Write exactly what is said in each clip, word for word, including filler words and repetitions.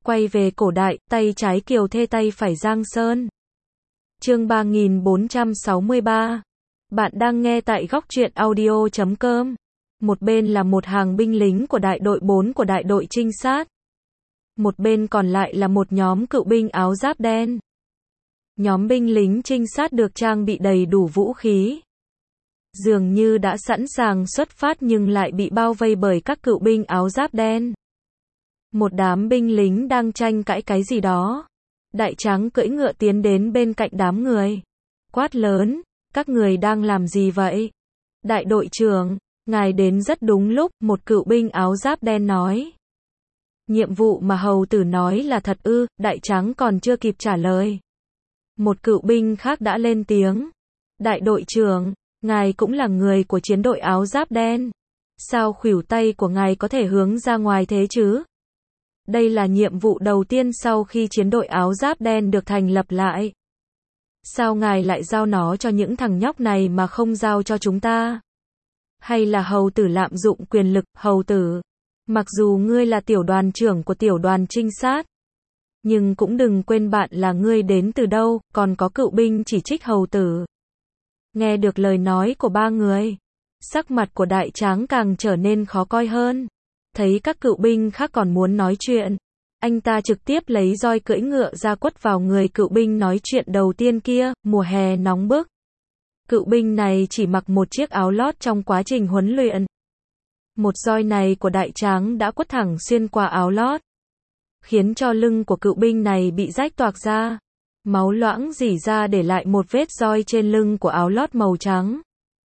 Quay về cổ đại, tay trái Kiều Thê tay phải Giang Sơn. Chương ba nghìn bốn trăm sáu mươi ba. Bạn đang nghe tại góc truyện audio chấm com. Một bên là một hàng binh lính của đại đội bốn của đại đội trinh sát. Một bên còn lại là một nhóm cựu binh áo giáp đen. Nhóm binh lính trinh sát được trang bị đầy đủ vũ khí. Dường như đã sẵn sàng xuất phát nhưng lại bị bao vây bởi các cựu binh áo giáp đen. Một đám binh lính đang tranh cãi cái gì đó. Đại Tráng cưỡi ngựa tiến đến bên cạnh đám người. Quát lớn, các người đang làm gì vậy? Đại đội trưởng, ngài đến rất đúng lúc, một cựu binh áo giáp đen nói. Nhiệm vụ mà hầu tử nói là thật ư? Đại Tráng còn chưa kịp trả lời. Một cựu binh khác đã lên tiếng. Đại đội trưởng, ngài cũng là người của chiến đội áo giáp đen. Sao khuỷu tay của ngài có thể hướng ra ngoài thế chứ? Đây là nhiệm vụ đầu tiên sau khi chiến đội áo giáp đen được thành lập lại. Sao ngài lại giao nó cho những thằng nhóc này mà không giao cho chúng ta? Hay là hầu tử lạm dụng quyền lực? Hầu tử, mặc dù ngươi là tiểu đoàn trưởng của tiểu đoàn trinh sát, nhưng cũng đừng quên bạn là ngươi đến từ đâu. Còn có cựu binh chỉ trích hầu tử. Nghe được lời nói của ba người, sắc mặt của Đại Tráng càng trở nên khó coi hơn. Thấy các cựu binh khác còn muốn nói chuyện, anh ta trực tiếp lấy roi cưỡi ngựa ra quất vào người cựu binh nói chuyện đầu tiên kia. Mùa hè nóng bức, cựu binh này chỉ mặc một chiếc áo lót trong quá trình huấn luyện. Một roi này của Đại Tráng đã quất thẳng xuyên qua áo lót, khiến cho lưng của cựu binh này bị rách toạc ra. Máu loãng rỉ ra để lại một vết roi trên lưng của áo lót màu trắng.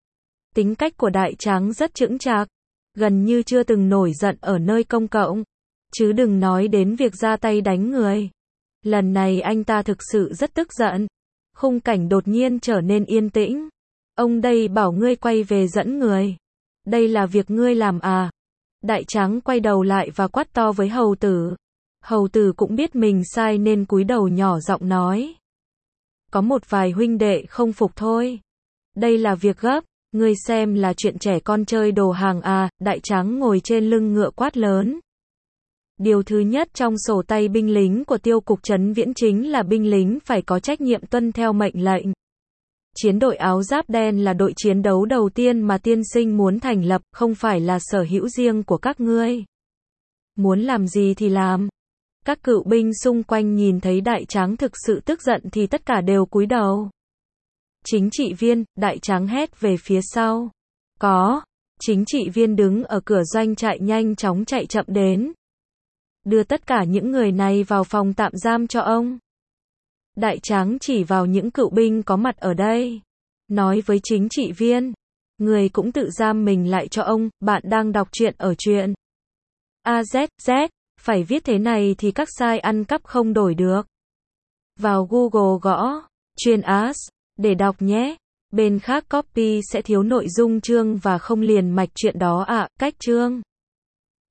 Tính cách của Đại Tráng rất chững chạc, gần như chưa từng nổi giận ở nơi công cộng, chứ đừng nói đến việc ra tay đánh người. Lần này anh ta thực sự rất tức giận. Khung cảnh đột nhiên trở nên yên tĩnh. Ông đây bảo ngươi quay về dẫn người. Đây là việc ngươi làm à? Đại Tráng quay đầu lại và quát to với hầu tử. Hầu tử cũng biết mình sai nên cúi đầu nhỏ giọng nói. Có một vài huynh đệ không phục thôi. Đây là việc gấp. Ngươi xem là chuyện trẻ con chơi đồ hàng à? Đại Tráng ngồi trên lưng ngựa quát lớn. Điều thứ nhất trong sổ tay binh lính của tiêu cục Trấn Viễn chính là binh lính phải có trách nhiệm tuân theo mệnh lệnh. Chiến đội áo giáp đen là đội chiến đấu đầu tiên mà tiên sinh muốn thành lập, không phải là sở hữu riêng của các ngươi. Muốn làm gì thì làm. Các cựu binh xung quanh nhìn thấy Đại Tráng thực sự tức giận thì tất cả đều cúi đầu. Chính trị viên, Đại Tráng hét về phía sau. Có. Chính trị viên đứng ở cửa doanh trại nhanh chóng chạy chậm đến. Đưa tất cả những người này vào phòng tạm giam cho ông. Đại Tráng chỉ vào những cựu binh có mặt ở đây. Nói với chính trị viên. Người cũng tự giam mình lại cho ông, bạn đang đọc truyện ở truyện. a zét zét, phải viết thế này thì các sai ăn cắp không đổi được. Vào Google gõ, truyện as, để đọc nhé. Bên khác copy sẽ thiếu nội dung chương và không liền mạch chuyện đó ạ. À, cách chương.